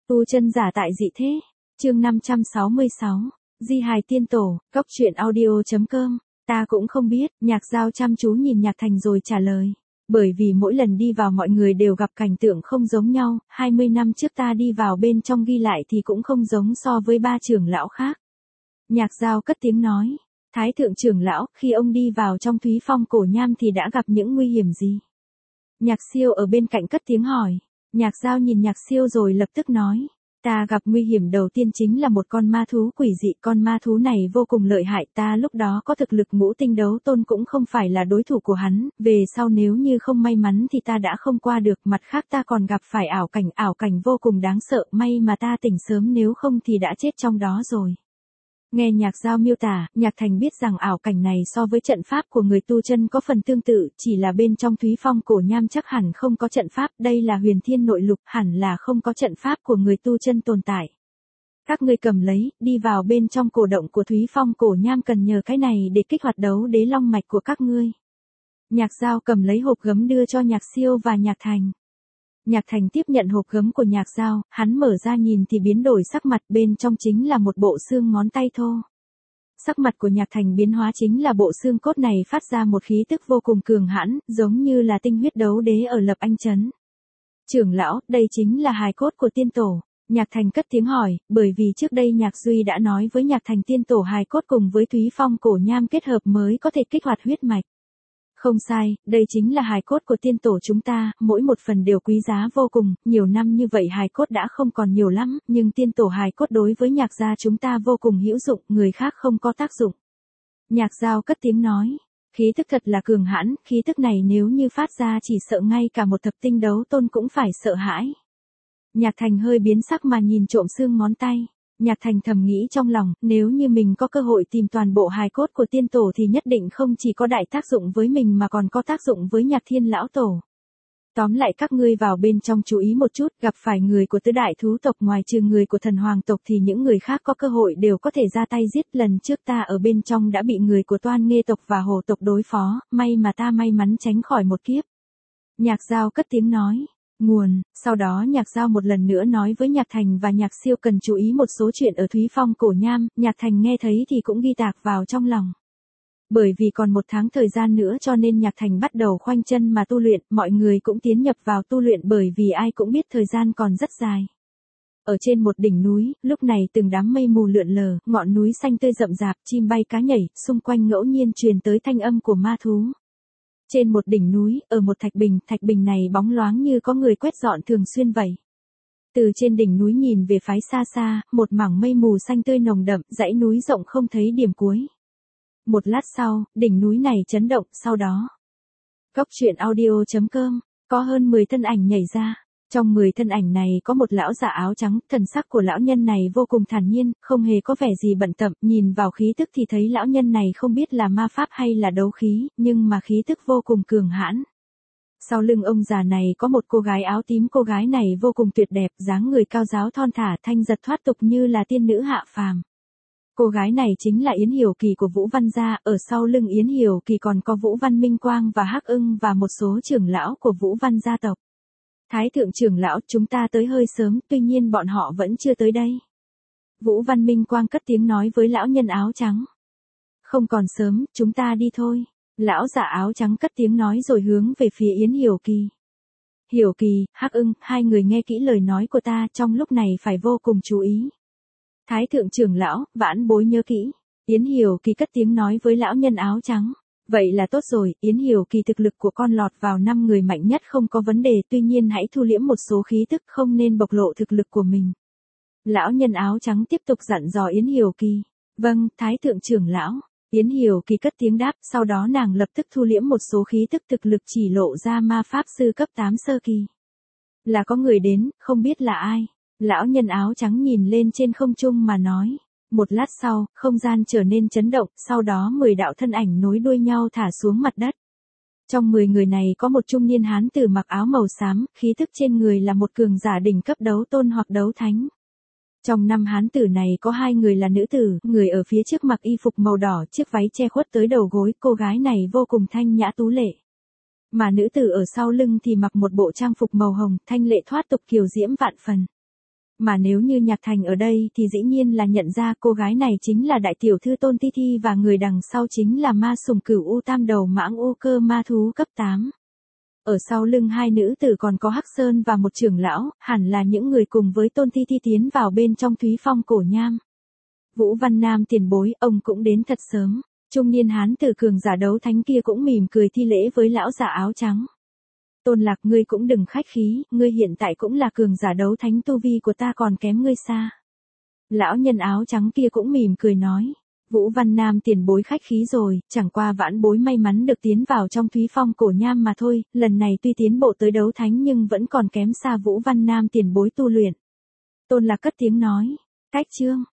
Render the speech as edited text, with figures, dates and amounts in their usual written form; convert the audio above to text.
Tu chân giả tại dị thế. Chương 566. Di hài tiên tổ, cốc truyện audio.com. Ta cũng không biết, Nhạc Giao chăm chú nhìn Nhạc Thành rồi trả lời. Bởi vì mỗi lần đi vào mọi người đều gặp cảnh tượng không giống nhau, 20 năm trước ta đi vào bên trong ghi lại thì cũng không giống so với ba trưởng lão khác. Nhạc Giao cất tiếng nói. Thái thượng trưởng lão, khi ông đi vào trong Thúy Phong cổ nham thì đã gặp những nguy hiểm gì? Nhạc Siêu ở bên cạnh cất tiếng hỏi. Nhạc Giao nhìn Nhạc Siêu rồi lập tức nói. Ta gặp nguy hiểm đầu tiên chính là một con ma thú quỷ dị, con ma thú này vô cùng lợi hại, ta lúc đó có thực lực ngũ tinh đấu tôn cũng không phải là đối thủ của hắn, về sau nếu như không may mắn thì ta đã không qua được, mặt khác ta còn gặp phải ảo cảnh vô cùng đáng sợ, may mà ta tỉnh sớm nếu không thì đã chết trong đó rồi. Nghe Nhạc Giao miêu tả, Nhạc Thành biết rằng ảo cảnh này so với trận pháp của người tu chân có phần tương tự, chỉ là bên trong Thúy Phong cổ nham chắc hẳn không có trận pháp, đây là Huyền Thiên nội lục, hẳn là không có trận pháp của người tu chân tồn tại. Các ngươi cầm lấy, đi vào bên trong cổ động của Thúy Phong cổ nham cần nhờ cái này để kích hoạt đấu đế long mạch của các ngươi. Nhạc Giao cầm lấy hộp gấm đưa cho Nhạc Siêu và Nhạc Thành. Nhạc Thành tiếp nhận hộp gấm của Nhạc Giao, hắn mở ra nhìn thì biến đổi sắc mặt, bên trong chính là một bộ xương ngón tay thô. Sắc mặt của Nhạc Thành biến hóa chính là bộ xương cốt này phát ra một khí tức vô cùng cường hãn, giống như là tinh huyết đấu đế ở Lập Anh Trấn. Trưởng lão, đây chính là hài cốt của tiên tổ. Nhạc Thành cất tiếng hỏi, bởi vì trước đây Nhạc Duy đã nói với Nhạc Thành tiên tổ hài cốt cùng với Thúy Phong cổ nham kết hợp mới có thể kích hoạt huyết mạch. Không sai, đây chính là hài cốt của tiên tổ chúng ta, mỗi một phần đều quý giá vô cùng, nhiều năm như vậy hài cốt đã không còn nhiều lắm, nhưng tiên tổ hài cốt đối với Nhạc gia chúng ta vô cùng hữu dụng, người khác không có tác dụng. Nhạc Giao cất tiếng nói, khí tức thật là cường hãn, khí tức này nếu như phát ra chỉ sợ ngay cả một thập tinh đấu tôn cũng phải sợ hãi. Nhạc Thành hơi biến sắc mà nhìn trộm xương ngón tay. Nhạc Thành thầm nghĩ trong lòng, nếu như mình có cơ hội tìm toàn bộ hài cốt của tiên tổ thì nhất định không chỉ có đại tác dụng với mình mà còn có tác dụng với Nhạc Thiên lão tổ. Tóm lại các ngươi vào bên trong chú ý một chút, gặp phải người của tứ đại thú tộc ngoài trừ người của thần hoàng tộc thì những người khác có cơ hội đều có thể ra tay giết, lần trước ta ở bên trong đã bị người của Toan Nghê tộc và Hồ tộc đối phó, may mà ta may mắn tránh khỏi một kiếp. Nhạc Giao cất tiếng nói. Nguồn, sau đó Nhạc Giao một lần nữa nói với Nhạc Thành và Nhạc Siêu cần chú ý một số chuyện ở Thúy Phong cổ nham, Nhạc Thành nghe thấy thì cũng ghi tạc vào trong lòng. Bởi vì còn một tháng thời gian nữa cho nên Nhạc Thành bắt đầu khoanh chân mà tu luyện, mọi người cũng tiến nhập vào tu luyện bởi vì ai cũng biết thời gian còn rất dài. Ở trên một đỉnh núi, lúc này từng đám mây mù lượn lờ, ngọn núi xanh tươi rậm rạp, chim bay cá nhảy, xung quanh ngẫu nhiên truyền tới thanh âm của ma thú. Trên một đỉnh núi, ở một thạch bình này bóng loáng như có người quét dọn thường xuyên vậy. Từ trên đỉnh núi nhìn về phía xa xa, một mảng mây mù xanh tươi nồng đậm, dãy núi rộng không thấy điểm cuối. Một lát sau, đỉnh núi này chấn động, sau đó. Cốc truyện audio.com, có hơn 10 thân ảnh nhảy ra. Trong 10 thân ảnh này có một lão già áo trắng, thần sắc của lão nhân này vô cùng thản nhiên, không hề có vẻ gì bận tâm, nhìn vào khí tức thì thấy lão nhân này không biết là ma pháp hay là đấu khí, nhưng mà khí tức vô cùng cường hãn. Sau lưng ông già này có một cô gái áo tím, cô gái này vô cùng tuyệt đẹp, dáng người cao ráo thon thả, thanh giật thoát tục như là tiên nữ hạ phàm. Cô gái này chính là Yến Hiểu Kỳ của Vũ Văn gia, ở sau lưng Yến Hiểu Kỳ còn có Vũ Văn Minh Quang và Hắc Ưng và một số trưởng lão của Vũ Văn gia tộc. Thái thượng trưởng lão, chúng ta tới hơi sớm, tuy nhiên bọn họ vẫn chưa tới đây. Vũ Văn Minh Quang cất tiếng nói với lão nhân áo trắng. Không còn sớm, chúng ta đi thôi. Lão giả áo trắng cất tiếng nói rồi hướng về phía Yến Hiểu Kỳ. Hiểu Kỳ, Hắc Ưng, hai người nghe kỹ lời nói của ta, trong lúc này phải vô cùng chú ý. Thái thượng trưởng lão, vãn bối nhớ kỹ. Yến Hiểu Kỳ cất tiếng nói với lão nhân áo trắng. Vậy là tốt rồi, Yến Hiểu Kỳ thực lực của con lọt vào 5 người mạnh nhất không có vấn đề, tuy nhiên hãy thu liễm một số khí tức, không nên bộc lộ thực lực của mình. Lão nhân áo trắng tiếp tục dặn dò Yến Hiểu Kỳ. Vâng, Thái thượng trưởng lão. Yến Hiểu Kỳ cất tiếng đáp, sau đó nàng lập tức thu liễm một số khí tức, thực lực chỉ lộ ra ma pháp sư cấp 8 sơ kỳ. Là có người đến, không biết là ai. Lão nhân áo trắng nhìn lên trên không trung mà nói. Một lát sau, không gian trở nên chấn động, sau đó 10 đạo thân ảnh nối đuôi nhau thả xuống mặt đất. Trong 10 người này có một trung niên hán tử mặc áo màu xám, khí tức trên người là một cường giả đỉnh cấp đấu tôn hoặc đấu thánh. Trong 5 hán tử này có 2 người là nữ tử, người ở phía trước mặc y phục màu đỏ, chiếc váy che khuất tới đầu gối, cô gái này vô cùng thanh nhã tú lệ. Mà nữ tử ở sau lưng thì mặc một bộ trang phục màu hồng, thanh lệ thoát tục kiều diễm vạn phần. Mà nếu như Nhạc Thành ở đây thì dĩ nhiên là nhận ra cô gái này chính là đại tiểu thư Tôn Thi Thi và người đằng sau chính là ma sùng Cửu U Tam Đầu Mãng Ô Cơ ma thú cấp 8. Ở sau lưng hai nữ tử còn có Hắc Sơn và một trưởng lão, hẳn là những người cùng với Tôn Thi Thi tiến vào bên trong Thúy Phong cổ nham. Vũ Văn Nam tiền bối, ông cũng đến thật sớm. Trung niên hán tử cường giả đấu thánh kia cũng mỉm cười thi lễ với lão giả áo trắng. Tôn Lạc, ngươi cũng đừng khách khí, ngươi hiện tại cũng là cường giả đấu thánh, tu vi của ta còn kém ngươi xa. Lão nhân áo trắng kia cũng mỉm cười nói. Vũ Văn Nam tiền bối khách khí rồi, chẳng qua vãn bối may mắn được tiến vào trong Thúy Phong cổ nham mà thôi, lần này tuy tiến bộ tới đấu thánh nhưng vẫn còn kém xa Vũ Văn Nam tiền bối tu luyện. Tôn Lạc cất tiếng nói. Cách chương.